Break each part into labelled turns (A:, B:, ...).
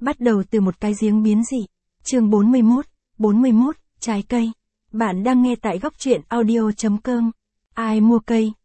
A: Bắt đầu từ một cái giếng biến dị. Chương 41, trái cây. Bạn đang nghe tại góc truyện audio.com. Ai mua cây,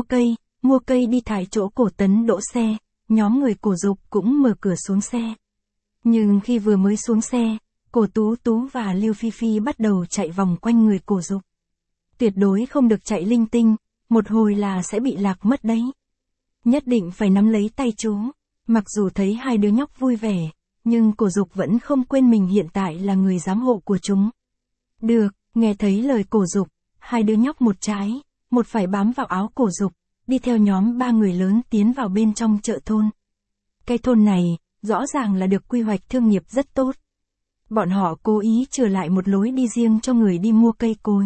A: mua cây đi thải chỗ Cổ Tấn đỗ xe, nhóm người Cổ Dục cũng mở cửa xuống xe. Nhưng khi vừa mới xuống xe, Cổ Tú Tú và Lưu Phi Phi bắt đầu chạy vòng quanh người Cổ Dục. Tuyệt đối không được chạy linh tinh, một hồi là sẽ bị lạc mất đấy. Nhất định phải nắm lấy tay chú. Mặc dù thấy hai đứa nhóc vui vẻ, nhưng Cổ Dục vẫn không quên mình hiện tại là người giám hộ của chúng. Được, nghe thấy lời Cổ Dục, hai đứa nhóc một trái, một phải bám vào áo Cổ Dục, đi theo nhóm ba người lớn tiến vào bên trong chợ thôn. Cái thôn này, rõ ràng là được quy hoạch thương nghiệp rất tốt. Bọn họ cố ý trở lại một lối đi riêng cho người đi mua cây cối.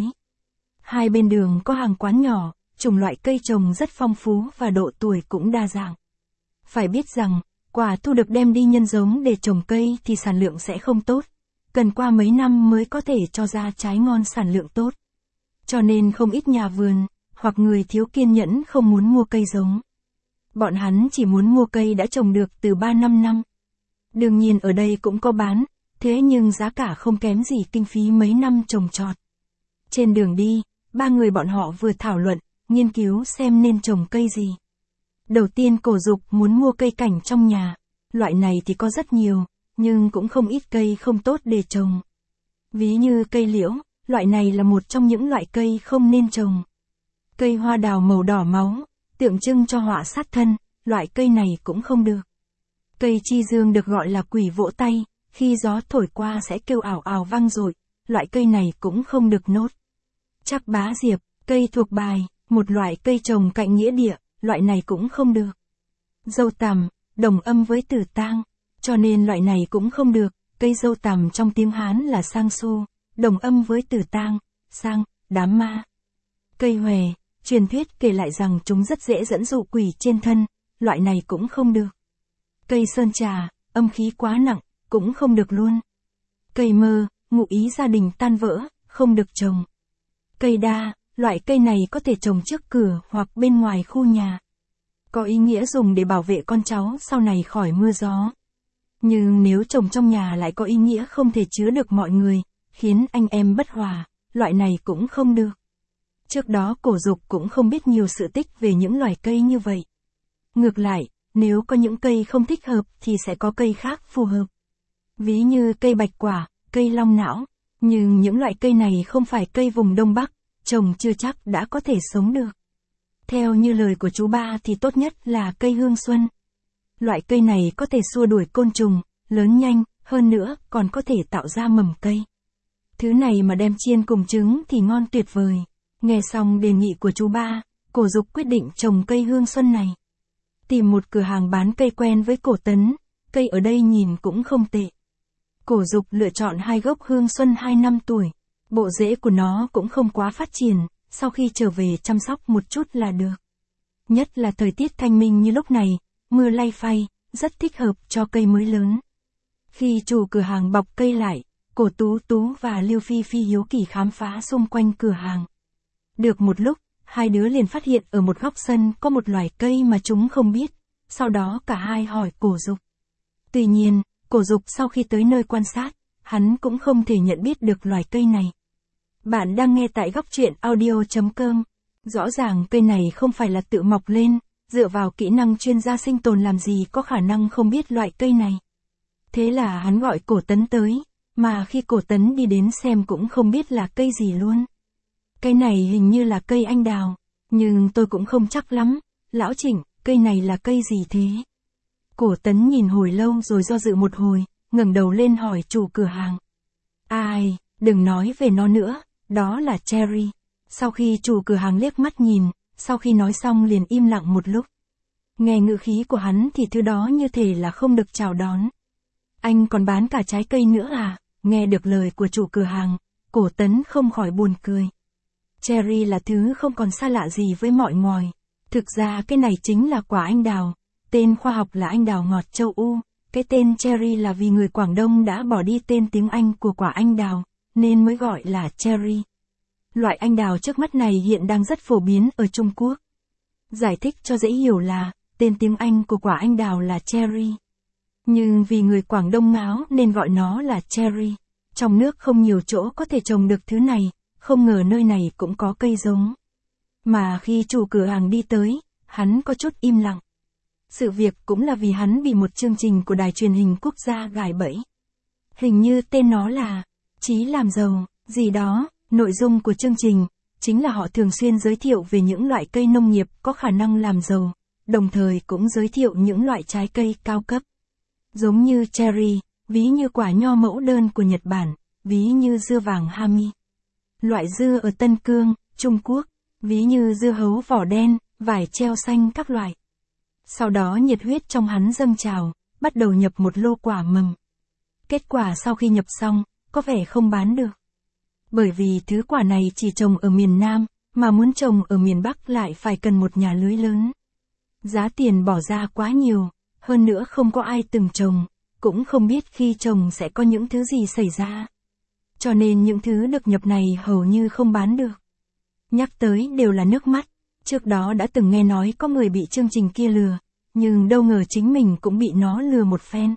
A: Hai bên đường có hàng quán nhỏ, chủng loại cây trồng rất phong phú và độ tuổi cũng đa dạng. Phải biết rằng, quả thu được đem đi nhân giống để trồng cây thì sản lượng sẽ không tốt. Cần qua mấy năm mới có thể cho ra trái ngon sản lượng tốt. Cho nên không ít nhà vườn, hoặc người thiếu kiên nhẫn không muốn mua cây giống. Bọn hắn chỉ muốn mua cây đã trồng được từ 3-5 năm. Đương nhiên ở đây cũng có bán, thế nhưng giá cả không kém gì kinh phí mấy năm trồng trọt. Trên đường đi, ba người bọn họ vừa thảo luận, nghiên cứu xem nên trồng cây gì. Đầu tiên Cổ Dục muốn mua cây cảnh trong nhà. Loại này thì có rất nhiều, nhưng cũng không ít cây không tốt để trồng. Ví như cây liễu, loại này là một trong những loại cây không nên trồng. Cây hoa đào màu đỏ máu, tượng trưng cho họa sát thân, loại cây này cũng không được. Cây chi dương được gọi là quỷ vỗ tay, khi gió thổi qua sẽ kêu ảo ảo vang dội, loại cây này cũng không được nốt. Trắc bá diệp, cây thuộc bài, một loại cây trồng cạnh nghĩa địa, loại này cũng không được. Dâu tằm, đồng âm với tử tang, cho nên loại này cũng không được. Cây dâu tằm trong tiếng Hán là sang xu, đồng âm với tử tang, sang, đám ma. Cây hòe, truyền thuyết kể lại rằng chúng rất dễ dẫn dụ quỷ trên thân, loại này cũng không được. Cây sơn trà, âm khí quá nặng, cũng không được luôn. Cây mơ, ngụ ý gia đình tan vỡ, không được trồng. Cây đa, loại cây này có thể trồng trước cửa hoặc bên ngoài khu nhà. Có ý nghĩa dùng để bảo vệ con cháu sau này khỏi mưa gió. Nhưng nếu trồng trong nhà lại có ý nghĩa không thể chứa được mọi người, khiến anh em bất hòa, loại này cũng không được. Trước đó Cổ Dục cũng không biết nhiều sự tích về những loài cây như vậy. Ngược lại, nếu có những cây không thích hợp thì sẽ có cây khác phù hợp. Ví như cây bạch quả, cây long não, nhưng những loại cây này không phải cây vùng Đông Bắc, trồng chưa chắc đã có thể sống được. Theo như lời của chú ba thì tốt nhất là cây hương xuân. Loại cây này có thể xua đuổi côn trùng, lớn nhanh, hơn nữa còn có thể tạo ra mầm cây. Thứ này mà đem chiên cùng trứng thì ngon tuyệt vời. Nghe xong đề nghị của chú ba, Cổ Dục quyết định trồng cây hương xuân này. Tìm một cửa hàng bán cây quen với Cổ Tấn, cây ở đây nhìn cũng không tệ. Cổ Dục lựa chọn 2 gốc hương xuân 2 năm tuổi. Bộ rễ của nó cũng không quá phát triển, sau khi trở về chăm sóc một chút là được. Nhất là thời tiết thanh minh như lúc này, mưa lay phay, rất thích hợp cho cây mới lớn. Khi chủ cửa hàng bọc cây lại, Cổ Tú Tú và Lưu Phi Phi hiếu kỳ khám phá xung quanh cửa hàng. Được một lúc, hai đứa liền phát hiện ở một góc sân có một loài cây mà chúng không biết, sau đó cả hai hỏi Cổ Dục. Tuy nhiên, Cổ Dục sau khi tới nơi quan sát, hắn cũng không thể nhận biết được loài cây này. Bạn đang nghe tại góc truyện audio.com. Rõ ràng cây này không phải là tự mọc lên, dựa vào kỹ năng chuyên gia sinh tồn làm gì có khả năng không biết loại cây này. Thế là hắn gọi Cổ Tấn tới, mà khi Cổ Tấn đi đến xem cũng không biết là cây gì luôn. Cây này hình như là cây anh đào, nhưng tôi cũng không chắc lắm. Lão Trịnh, cây này là cây gì thế? Cổ Tấn nhìn hồi lâu rồi do dự một hồi, ngẩng đầu lên hỏi chủ cửa hàng. Ai, đừng nói về nó nữa, đó là cherry. Sau khi chủ cửa hàng liếc mắt nhìn, sau khi nói xong liền im lặng một lúc. Nghe ngữ khí của hắn thì thứ đó như thể là không được chào đón. Anh còn bán cả trái cây nữa à? Nghe được lời của chủ cửa hàng, Cổ Tấn không khỏi buồn cười. Cherry là thứ không còn xa lạ gì với mọi người. Thực ra cái này chính là quả anh đào. Tên khoa học là anh đào ngọt châu U. Cái tên cherry là vì người Quảng Đông đã bỏ đi tên tiếng Anh của quả anh đào, nên mới gọi là cherry. Loại anh đào trước mắt này hiện đang rất phổ biến ở Trung Quốc. Giải thích cho dễ hiểu là, tên tiếng Anh của quả anh đào là cherry. Nhưng vì người Quảng Đông ngáo nên gọi nó là cherry. Trong nước không nhiều chỗ có thể trồng được thứ này, không ngờ nơi này cũng có cây giống. Mà khi chủ cửa hàng đi tới, hắn có chút im lặng. Sự việc cũng là vì hắn bị một chương trình của đài truyền hình quốc gia gài bẫy. Hình như tên nó là Chí làm giàu, gì đó. Nội dung của chương trình chính là họ thường xuyên giới thiệu về những loại cây nông nghiệp có khả năng làm giàu, đồng thời cũng giới thiệu những loại trái cây cao cấp. Giống như cherry, ví như quả nho mẫu đơn của Nhật Bản, ví như dưa vàng Hami. Loại dưa ở Tân Cương, Trung Quốc, ví như dưa hấu vỏ đen, vải treo xanh các loại. Sau đó nhiệt huyết trong hắn dâng trào, bắt đầu nhập một lô quả mầm. Kết quả sau khi nhập xong, có vẻ không bán được. Bởi vì thứ quả này chỉ trồng ở miền Nam, mà muốn trồng ở miền Bắc lại phải cần một nhà lưới lớn. Giá tiền bỏ ra quá nhiều, hơn nữa không có ai từng trồng, cũng không biết khi trồng sẽ có những thứ gì xảy ra. Cho nên những thứ được nhập này hầu như không bán được. Nhắc tới đều là nước mắt, trước đó đã từng nghe nói có người bị chương trình kia lừa, nhưng đâu ngờ chính mình cũng bị nó lừa một phen.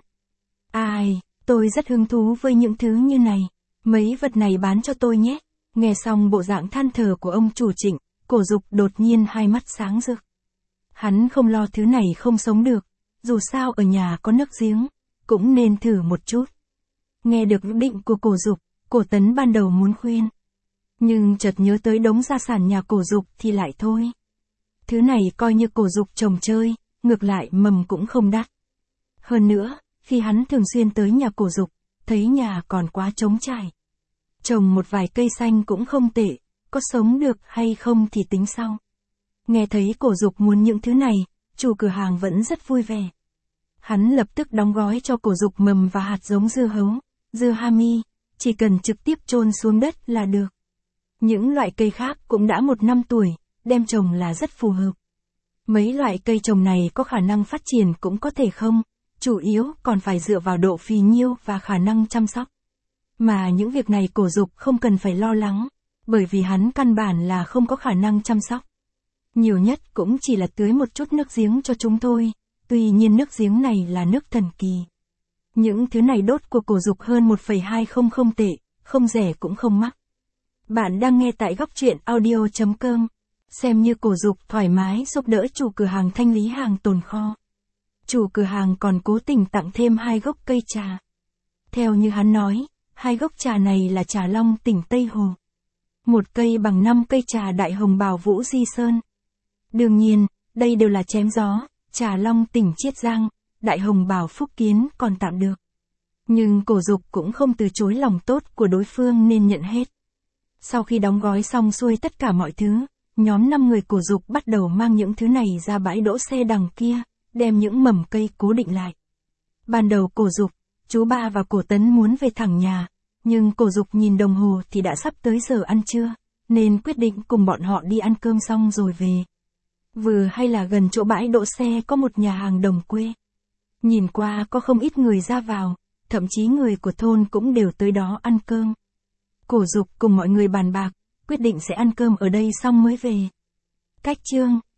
A: Ai, tôi rất hứng thú với những thứ như này, mấy vật này bán cho tôi nhé. Nghe xong bộ dạng than thở của ông chủ Trịnh, Cổ Dục đột nhiên hai mắt sáng rực. Hắn không lo thứ này không sống được, dù sao ở nhà có nước giếng, cũng nên thử một chút. Nghe được quyết định của Cổ Dục, Cổ Tấn ban đầu muốn khuyên. Nhưng chợt nhớ tới đống gia sản nhà Cổ Dục thì lại thôi. Thứ này coi như Cổ Dục trồng chơi, ngược lại mầm cũng không đắt. Hơn nữa, khi hắn thường xuyên tới nhà Cổ Dục, thấy nhà còn quá trống trải. Trồng một vài cây xanh cũng không tệ, có sống được hay không thì tính sau. Nghe thấy Cổ Dục muốn những thứ này, chủ cửa hàng vẫn rất vui vẻ. Hắn lập tức đóng gói cho Cổ Dục mầm và hạt giống dưa hấu, dưa Hami, chỉ cần trực tiếp chôn xuống đất là được. Những loại cây khác cũng đã 1 năm tuổi, đem trồng là rất phù hợp. Mấy loại cây trồng này có khả năng phát triển cũng có thể không, chủ yếu còn phải dựa vào độ phì nhiêu và khả năng chăm sóc. Mà những việc này Cổ Dục không cần phải lo lắng, bởi vì hắn căn bản là không có khả năng chăm sóc. Nhiều nhất cũng chỉ là tưới một chút nước giếng cho chúng thôi, tuy nhiên nước giếng này là nước thần kỳ. Những thứ này đốt của Cổ Dục hơn 1,200 tệ, không rẻ cũng không mắc. Bạn đang nghe tại góc truyện audio.com. Xem như Cổ Dục thoải mái giúp đỡ chủ cửa hàng thanh lý hàng tồn kho. Chủ cửa hàng còn cố tình tặng thêm 2 gốc cây trà. Theo như hắn nói, 2 gốc trà này là trà long tỉnh Tây Hồ. Một cây bằng 5 cây trà đại hồng bào Vũ Di Sơn. Đương nhiên, đây đều là chém gió, trà long tỉnh Chiết Giang, đại hồng bào Phúc Kiến còn tạm được. Nhưng Cổ Dục cũng không từ chối lòng tốt của đối phương nên nhận hết. Sau khi đóng gói xong xuôi tất cả mọi thứ, nhóm 5 người Cổ Dục bắt đầu mang những thứ này ra bãi đỗ xe đằng kia, đem những mầm cây cố định lại. Ban đầu Cổ Dục, chú Ba và Cổ Tấn muốn về thẳng nhà, nhưng Cổ Dục nhìn đồng hồ thì đã sắp tới giờ ăn trưa, nên quyết định cùng bọn họ đi ăn cơm xong rồi về. Vừa hay là gần chỗ bãi đỗ xe có một nhà hàng đồng quê. Nhìn qua có không ít người ra vào, thậm chí người của thôn cũng đều tới đó ăn cơm. Cổ Dục cùng mọi người bàn bạc, quyết định sẽ ăn cơm ở đây xong mới về. Cách chương